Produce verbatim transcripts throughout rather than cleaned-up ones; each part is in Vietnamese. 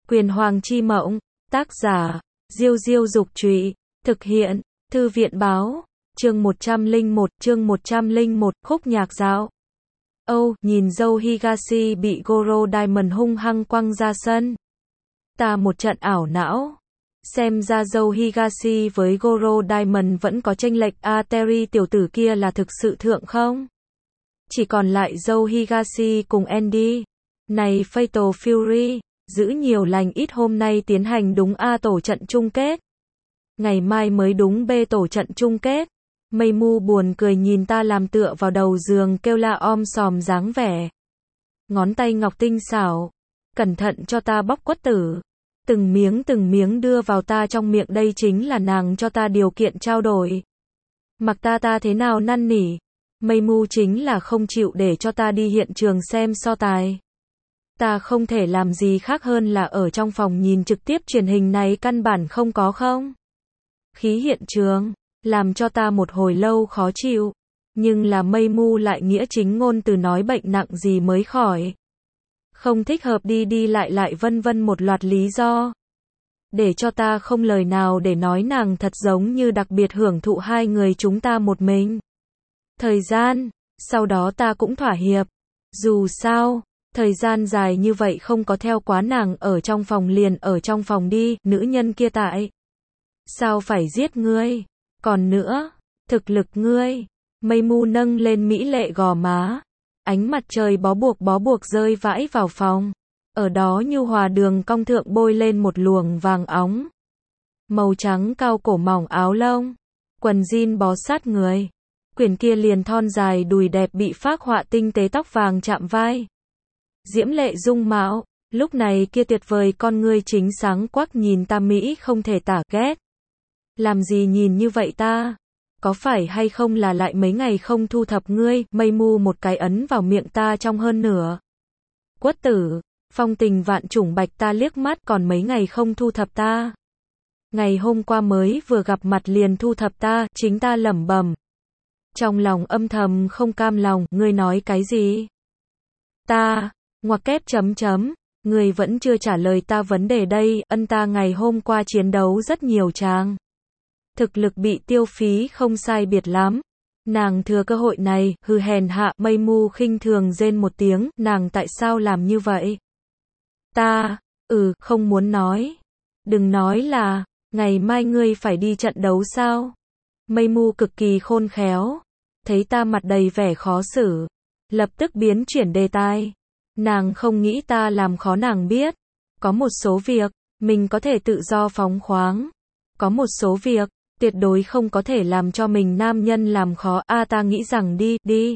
Quyền Hoàng chi mộng, tác giả, Diêu Diêu Dục Trụy, thực hiện, Thư viện Báo, chương một trăm lẻ một, chương một trăm lẻ một, khúc nhạc dạo. Âu, nhìn dâu Higashi bị Goro Diamond hung hăng quăng ra sân. Ta một trận ảo não. Xem ra dâu Higashi với Goro Diamond vẫn có chênh lệch, a Terry tiểu tử kia là thực sự thượng không? Chỉ còn lại dâu Higashi cùng Andy. Này Fatal Fury, giữ nhiều lành ít, hôm nay tiến hành đúng A tổ trận chung kết. Ngày mai mới đúng B tổ trận chung kết. Meimu buồn cười nhìn ta làm tựa vào đầu giường kêu la om sòm dáng vẻ. Ngón tay ngọc tinh xảo. Cẩn thận cho ta bóc quất tử. Từng miếng từng miếng đưa vào ta trong miệng, đây chính là nàng cho ta điều kiện trao đổi. Mặc ta ta thế nào năn nỉ. Meimu chính là không chịu để cho ta đi hiện trường xem so tài. Ta không thể làm gì khác hơn là ở trong phòng nhìn trực tiếp truyền hình này, căn bản không có không khí hiện trường, làm cho ta một hồi lâu khó chịu. Nhưng là Meimu lại nghĩa chính ngôn từ nói bệnh nặng gì mới khỏi. Không thích hợp đi đi lại lại vân vân một loạt lý do. Để cho ta không lời nào để nói, nàng thật giống như đặc biệt hưởng thụ hai người chúng ta một mình. Thời gian, sau đó ta cũng thỏa hiệp. Dù sao, thời gian dài như vậy không có theo quá nàng ở trong phòng liền ở trong phòng đi, nữ nhân kia tại sao phải giết ngươi? Còn nữa, thực lực ngươi. Meimu nâng lên mỹ lệ gò má. Ánh mặt trời bó buộc bó buộc rơi vãi vào phòng. Ở đó nhu hòa đường cong thượng bôi lên một luồng vàng óng. Màu trắng cao cổ mỏng áo lông. Quần jean bó sát người. Quyển kia liền thon dài đùi đẹp bị phác họa tinh tế, tóc vàng chạm vai. Diễm lệ dung mạo, lúc này kia tuyệt vời con ngươi chính sáng quắc nhìn ta mỹ không thể tả ghét. Làm gì nhìn như vậy ta? Có phải hay không là lại mấy ngày không thu thập ngươi? Meimu một cái ấn vào miệng ta trong hơn nửa. Quất tử, phong tình vạn trùng bạch ta liếc mắt, còn mấy ngày không thu thập ta? Ngày hôm qua mới vừa gặp mặt liền thu thập ta, chính ta lẩm bẩm. Trong lòng âm thầm không cam lòng, ngươi nói cái gì? Ta, ngoặc kép chấm chấm, ngươi vẫn chưa trả lời ta vấn đề đây, ân ta ngày hôm qua chiến đấu rất nhiều tràng. Thực lực bị tiêu phí không sai biệt lắm. Nàng thừa cơ hội này, hừ hèn hạ. Meimu khinh thường rên một tiếng, nàng tại sao làm như vậy? Ta, ừ, không muốn nói. Đừng nói là, ngày mai ngươi phải đi trận đấu sao? Meimu cực kỳ khôn khéo. Thấy ta mặt đầy vẻ khó xử, lập tức biến chuyển đề tài. Nàng không nghĩ ta làm khó nàng biết. Có một số việc, mình có thể tự do phóng khoáng. Có một số việc, tuyệt đối không có thể làm cho mình nam nhân làm khó. A ta nghĩ rằng đi, đi.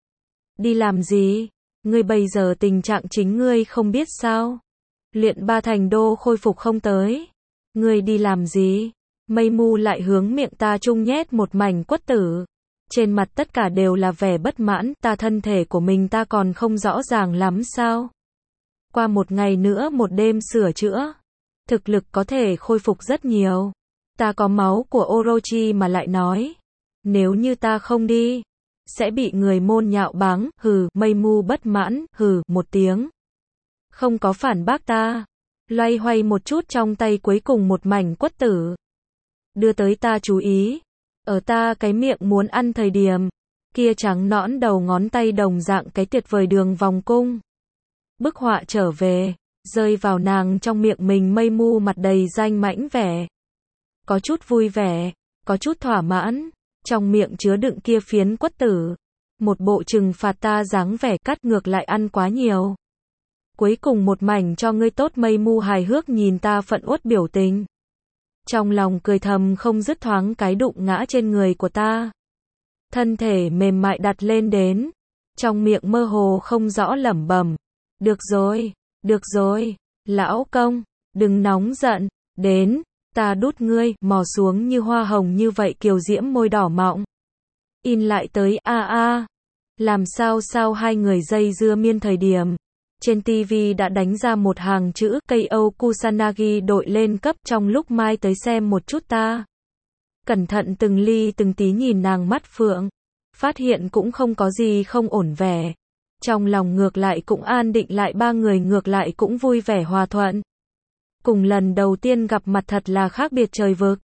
Đi làm gì? Ngươi bây giờ tình trạng chính ngươi không biết sao? Luyện ba thành đô khôi phục không tới. Ngươi đi làm gì? Meimu lại hướng miệng ta chung nhét một mảnh quất tử. Trên mặt tất cả đều là vẻ bất mãn, ta thân thể của mình ta còn không rõ ràng lắm sao? Qua một ngày nữa một đêm sửa chữa, thực lực có thể khôi phục rất nhiều. Ta có máu của Orochi mà lại nói, nếu như ta không đi, sẽ bị người môn nhạo báng, hừ. Meimu bất mãn, hừ, một tiếng. Không có phản bác ta, loay hoay một chút trong tay, cuối cùng một mảnh quất tử. Đưa tới ta chú ý. Ở ta cái miệng muốn ăn thời điểm, kia trắng nõn đầu ngón tay đồng dạng cái tuyệt vời đường vòng cung. Bức họa trở về, rơi vào nàng trong miệng mình. Meimu mặt đầy danh mãnh vẻ. Có chút vui vẻ, có chút thỏa mãn, trong miệng chứa đựng kia phiến quất tử. Một bộ trừng phạt ta dáng vẻ, cắt ngược lại ăn quá nhiều. Cuối cùng một mảnh cho ngươi tốt. Meimu hài hước nhìn ta phận uất biểu tình. Trong lòng cười thầm không dứt, thoáng cái đụng ngã trên người của ta. Thân thể mềm mại đặt lên đến. Trong miệng mơ hồ không rõ lẩm bẩm. Được rồi, được rồi, lão công, đừng nóng giận, đến, ta đút ngươi, mò xuống như hoa hồng như vậy kiều diễm môi đỏ mọng. In lại tới, a a. Làm sao sao hai người dây dưa miên thời điểm. Trên ti vi đã đánh ra một hàng chữ ca o Kusanagi đội lên cấp. Trong lúc mai tới xem một chút ta. Cẩn thận từng ly từng tí nhìn nàng mắt phượng. Phát hiện cũng không có gì không ổn vẻ. Trong lòng ngược lại cũng an định lại, ba người ngược lại cũng vui vẻ hòa thuận. cùng lần đầu tiên gặp mặt thật là khác biệt trời vực.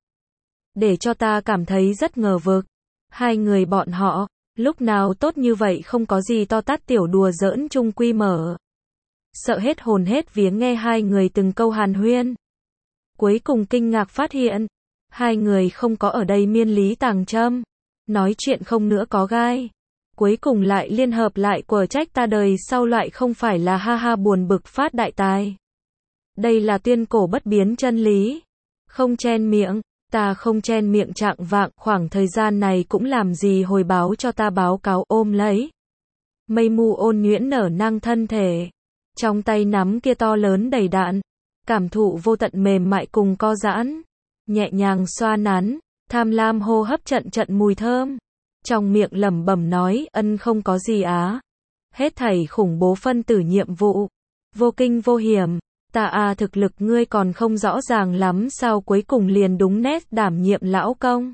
Để cho ta cảm thấy rất ngờ vực. Hai người bọn họ, lúc nào tốt như vậy không có gì to tát tiểu đùa giỡn chung quy mở. Sợ hết hồn hết vía nghe hai người từng câu hàn huyên. Cuối cùng kinh ngạc phát hiện, hai người không có ở đây miên lý tàng châm. Nói chuyện không nữa có gai. Cuối cùng lại liên hợp lại của trách ta đời sau loại không phải là ha ha buồn bực phát đại tài. Đây là tuyên cổ bất biến chân lý. Không chen miệng, ta không chen miệng trạng vạng, khoảng thời gian này cũng làm gì hồi báo cho ta báo cáo ôm lấy. Mây mù ôn nhuyễn nở nang thân thể. Trong tay nắm kia to lớn đầy đạn. Cảm thụ vô tận mềm mại cùng co giãn. Nhẹ nhàng xoa nắn, tham lam hô hấp trận trận mùi thơm. Trong miệng lẩm bẩm nói, ân không có gì á. Hết thảy khủng bố phân tử nhiệm vụ. Vô kinh vô hiểm. Ta à thực lực ngươi còn không rõ ràng lắm sao cuối cùng liền đúng nét đảm nhiệm lão công.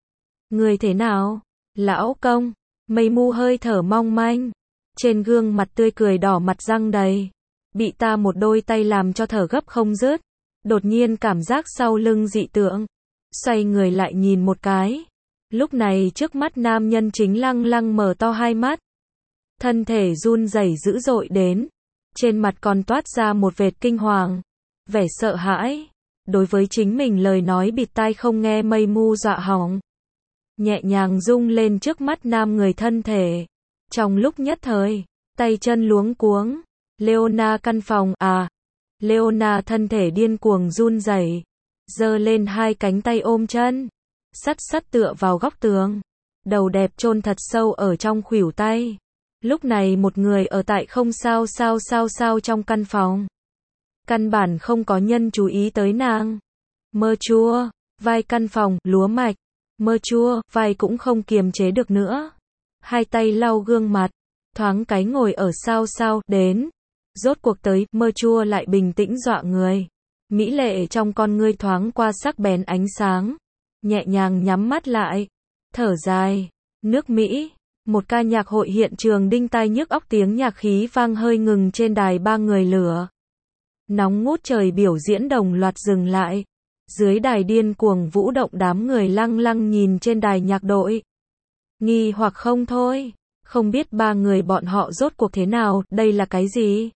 Ngươi thế nào? Lão công. Mây mu hơi thở mong manh. Trên gương mặt tươi cười đỏ mặt răng đầy. Bị ta một đôi tay làm cho thở gấp không dứt. Đột nhiên cảm giác sau lưng dị tượng. Xoay người lại nhìn một cái. Lúc này trước mắt nam nhân chính lăng lăng mở to hai mắt. Thân thể run rẩy dữ dội đến. Trên mặt còn toát ra một vệt kinh hoàng. Vẻ sợ hãi. Đối với chính mình lời nói bịt tai không nghe mây mu dọa hỏng. Nhẹ nhàng rung lên trước mắt nam người thân thể. Trong lúc nhất thời, tay chân luống cuống. Leona căn phòng à. Leona thân thể điên cuồng run rẩy, giơ lên hai cánh tay ôm chân, sắt sắt tựa vào góc tường, đầu đẹp chôn thật sâu ở trong khuỷu tay. Lúc này một người ở tại không sao sao sao sao trong căn phòng. Căn bản không có nhân chú ý tới nàng. Mơ chua, vai căn phòng, lúa mạch. Mơ chua, vai cũng không kiềm chế được nữa. Hai tay lau gương mặt, thoáng cái ngồi ở sao sao, đến. Rốt cuộc tới, mơ chua lại bình tĩnh dọa người. Mỹ lệ trong con ngươi thoáng qua sắc bén ánh sáng. Nhẹ nhàng nhắm mắt lại. Thở dài. Nước Mỹ. Một ca nhạc hội hiện trường đinh tai nhức óc tiếng nhạc khí vang hơi ngừng trên đài ba người lửa. Nóng ngút trời biểu diễn đồng loạt dừng lại. Dưới đài điên cuồng vũ động đám người lăng lăng nhìn trên đài nhạc đội. Nghi hoặc không thôi. Không biết ba người bọn họ rốt cuộc thế nào, đây là cái gì?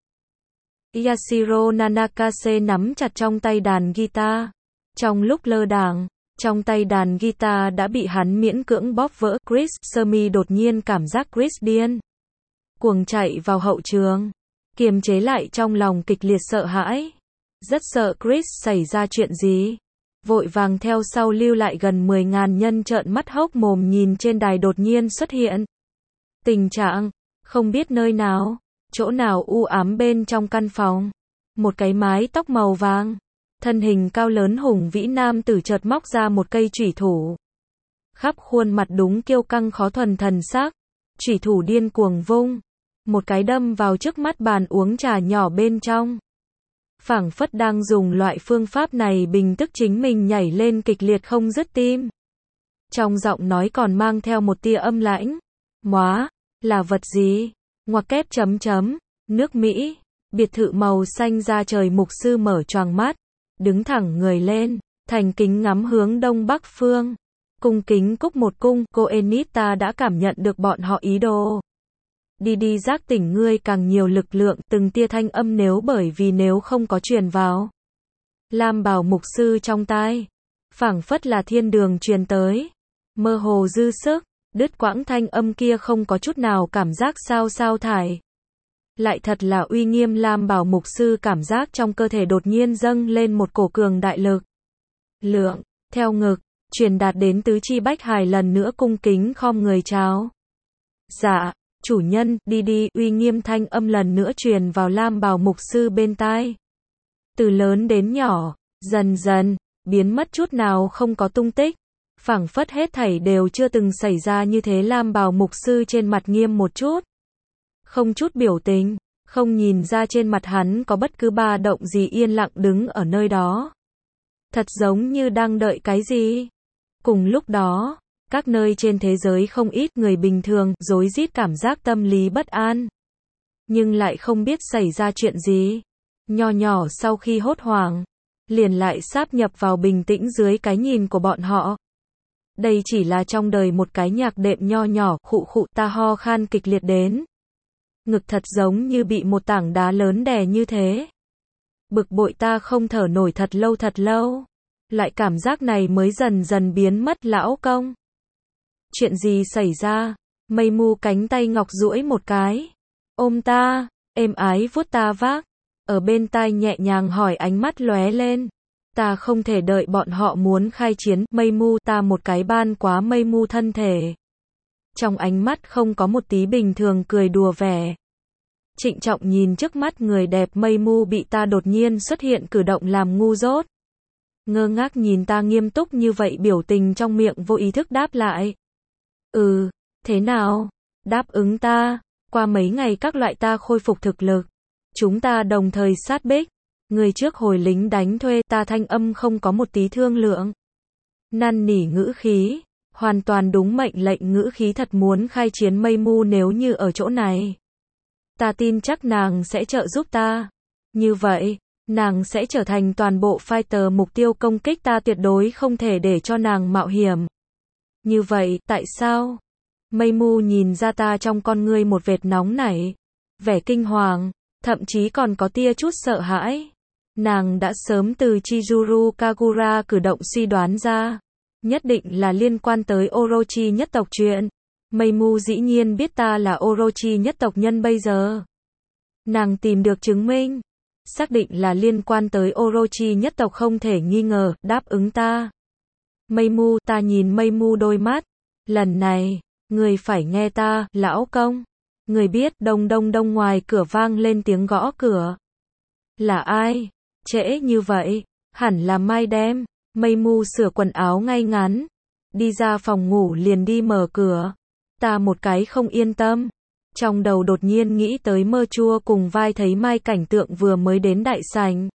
Yashiro Nanakase nắm chặt trong tay đàn guitar. Trong lúc lơ đãng, trong tay đàn guitar đã bị hắn miễn cưỡng bóp vỡ. Chris Sumi đột nhiên cảm giác Chris điên cuồng chạy vào hậu trường, kiềm chế lại trong lòng kịch liệt sợ hãi. Rất sợ Chris xảy ra chuyện gì. Vội vàng theo sau lưu lại gần mười ngàn nhân trợn mắt hốc mồm nhìn trên đài đột nhiên xuất hiện. Tình trạng, không biết nơi nào, chỗ nào u ám bên trong căn phòng. Một cái mái tóc màu vàng, thân hình cao lớn hùng vĩ nam tử chợt móc ra một cây chủy thủ. Khắp khuôn mặt đúng kiêu căng khó thuần thần sắc, chủy thủ điên cuồng vung, một cái đâm vào trước mắt bàn uống trà nhỏ bên trong. Phảng phất đang dùng loại phương pháp này bình tức chính mình nhảy lên kịch liệt không dứt tim. Trong giọng nói còn mang theo một tia âm lãnh. Móa, là vật gì? Ngoặc kép chấm chấm, nước Mỹ, biệt thự màu xanh da trời mục sư mở choàng mắt, đứng thẳng người lên, thành kính ngắm hướng đông bắc phương. Cung kính cúc một cung, cô Enita đã cảm nhận được bọn họ ý đồ. Đi đi giác tỉnh ngươi càng nhiều lực lượng, từng tia thanh âm nếu bởi vì nếu không có truyền vào. Lam bào mục sư trong tai, phảng phất là thiên đường truyền tới, mơ hồ dư sức, đứt quãng thanh âm kia không có chút nào cảm giác sao sao thải. Lại thật là uy nghiêm. Lam bào mục sư cảm giác trong cơ thể đột nhiên dâng lên một cổ cường đại lực. Lượng, theo ngực, truyền đạt đến tứ chi bách hài lần nữa cung kính khom người chào. Dạ. Chủ nhân, đi đi, uy nghiêm thanh âm lần nữa truyền vào Lam bào mục sư bên tai. Từ lớn đến nhỏ, dần dần, biến mất chút nào không có tung tích. Phảng phất hết thảy đều chưa từng xảy ra như thế. Lam bào mục sư trên mặt nghiêm một chút. Không chút biểu tình, không nhìn ra trên mặt hắn có bất cứ ba động gì, yên lặng đứng ở nơi đó. Thật giống như đang đợi cái gì. Cùng lúc đó, các nơi trên thế giới không ít người bình thường, rối rít cảm giác tâm lý bất an. Nhưng lại không biết xảy ra chuyện gì. Nho nhỏ sau khi hốt hoảng, liền lại sáp nhập vào bình tĩnh dưới cái nhìn của bọn họ. Đây chỉ là trong đời một cái nhạc đệm nho nhỏ, khụ khụ, ta ho khan kịch liệt đến. Ngực thật giống như bị một tảng đá lớn đè như thế. Bực bội ta không thở nổi thật lâu thật lâu. Loại cảm giác này mới dần dần biến mất lão công. Chuyện gì xảy ra? Mây Mu cánh tay ngọc duỗi một cái. Ôm ta, êm ái vuốt ta vác. Ở bên tai nhẹ nhàng hỏi ánh mắt lóe lên. Ta không thể đợi bọn họ muốn khai chiến. Mây Mu ta một cái ban quá Mây Mu thân thể. Trong ánh mắt không có một tí bình thường cười đùa vẻ. Trịnh trọng nhìn trước mắt người đẹp. Mây Mu bị ta đột nhiên xuất hiện cử động làm ngu dốt. Ngơ ngác nhìn ta nghiêm túc như vậy, biểu tình trong miệng vô ý thức đáp lại. Ừ, thế nào? Đáp ứng ta. Qua mấy ngày các loại ta khôi phục thực lực. Chúng ta đồng thời sát bích. Người trước hồi lính đánh thuê, ta thanh âm không có một tí thương lượng. Năn nỉ ngữ khí. Hoàn toàn đúng mệnh lệnh ngữ khí thật muốn khai chiến. Mây Mu nếu như ở chỗ này. Ta tin chắc nàng sẽ trợ giúp ta. Như vậy, nàng sẽ trở thành toàn bộ fighter mục tiêu công kích, ta tuyệt đối không thể để cho nàng mạo hiểm. Như vậy, tại sao? Mây Mu nhìn ra ta trong con ngươi một vệt nóng nảy, vẻ kinh hoàng, thậm chí còn có tia chút sợ hãi. Nàng đã sớm từ Chizuru Kagura cử động suy đoán ra, nhất định là liên quan tới Orochi nhất tộc chuyện. Mây Mu dĩ nhiên biết ta là Orochi nhất tộc nhân bây giờ. Nàng tìm được chứng minh, xác định là liên quan tới Orochi nhất tộc không thể nghi ngờ, đáp ứng ta. Mây Mu, ta nhìn Mây Mu đôi mắt. Lần này, người phải nghe ta, lão công. Người biết, đông đông đông, ngoài cửa vang lên tiếng gõ cửa. Là ai? Trễ như vậy, hẳn là Mai đem. Mây Mu sửa quần áo ngay ngắn, đi ra phòng ngủ liền đi mở cửa. Ta một cái không yên tâm. Trong đầu đột nhiên nghĩ tới Mơ Chua cùng Vai thấy Mai cảnh tượng vừa mới đến đại sảnh.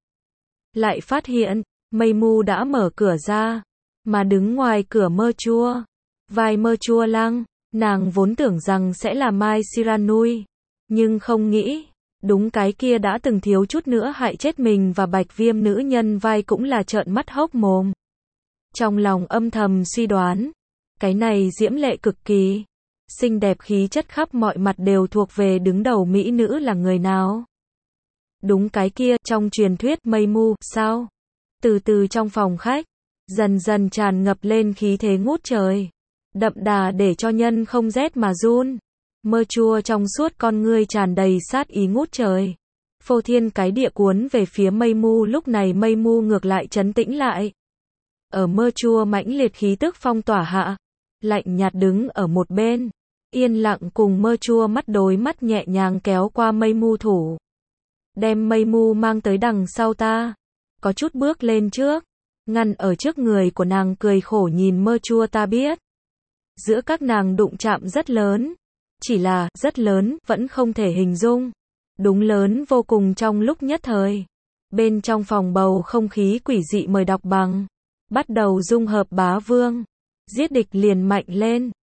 Lại phát hiện, Mây Mu đã mở cửa ra, mà đứng ngoài cửa Mơ Chua. Vai Mơ Chua Lăng, nàng vốn tưởng rằng sẽ là Mai Shiranui, nhưng không nghĩ, đúng cái kia đã từng thiếu chút nữa hại chết mình và Bạch Viêm nữ nhân Vai cũng là trợn mắt hốc mồm. Trong lòng âm thầm suy đoán, cái này diễm lệ cực kỳ, xinh đẹp khí chất khắp mọi mặt đều thuộc về đứng đầu mỹ nữ là người nào? Đúng cái kia, trong truyền thuyết Mây Mu, sao? Từ từ trong phòng khách, dần dần tràn ngập lên khí thế ngút trời, đậm đà để cho nhân không rét mà run. Mơ Chua trong suốt con ngươi tràn đầy sát ý ngút trời, phô thiên cái địa cuốn về phía Mây Mu. Lúc này Mây Mu ngược lại trấn tĩnh lại. Ở Mơ Chua mãnh liệt khí tức phong tỏa hạ, lạnh nhạt đứng ở một bên, yên lặng cùng Mơ Chua mắt đối mắt, nhẹ nhàng kéo qua Mây Mu thủ, đem Mây Mu mang tới đằng sau ta, có chút bước lên trước, ngăn ở trước người của nàng, cười khổ nhìn Mơ Chua. Ta biết, giữa các nàng đụng chạm rất lớn, chỉ là, rất lớn, vẫn không thể hình dung. Đúng lớn vô cùng. Trong lúc nhất thời, bên trong phòng bầu không khí quỷ dị mời đọc bằng, bắt đầu dung hợp bá vương, giết địch liền mạnh lên.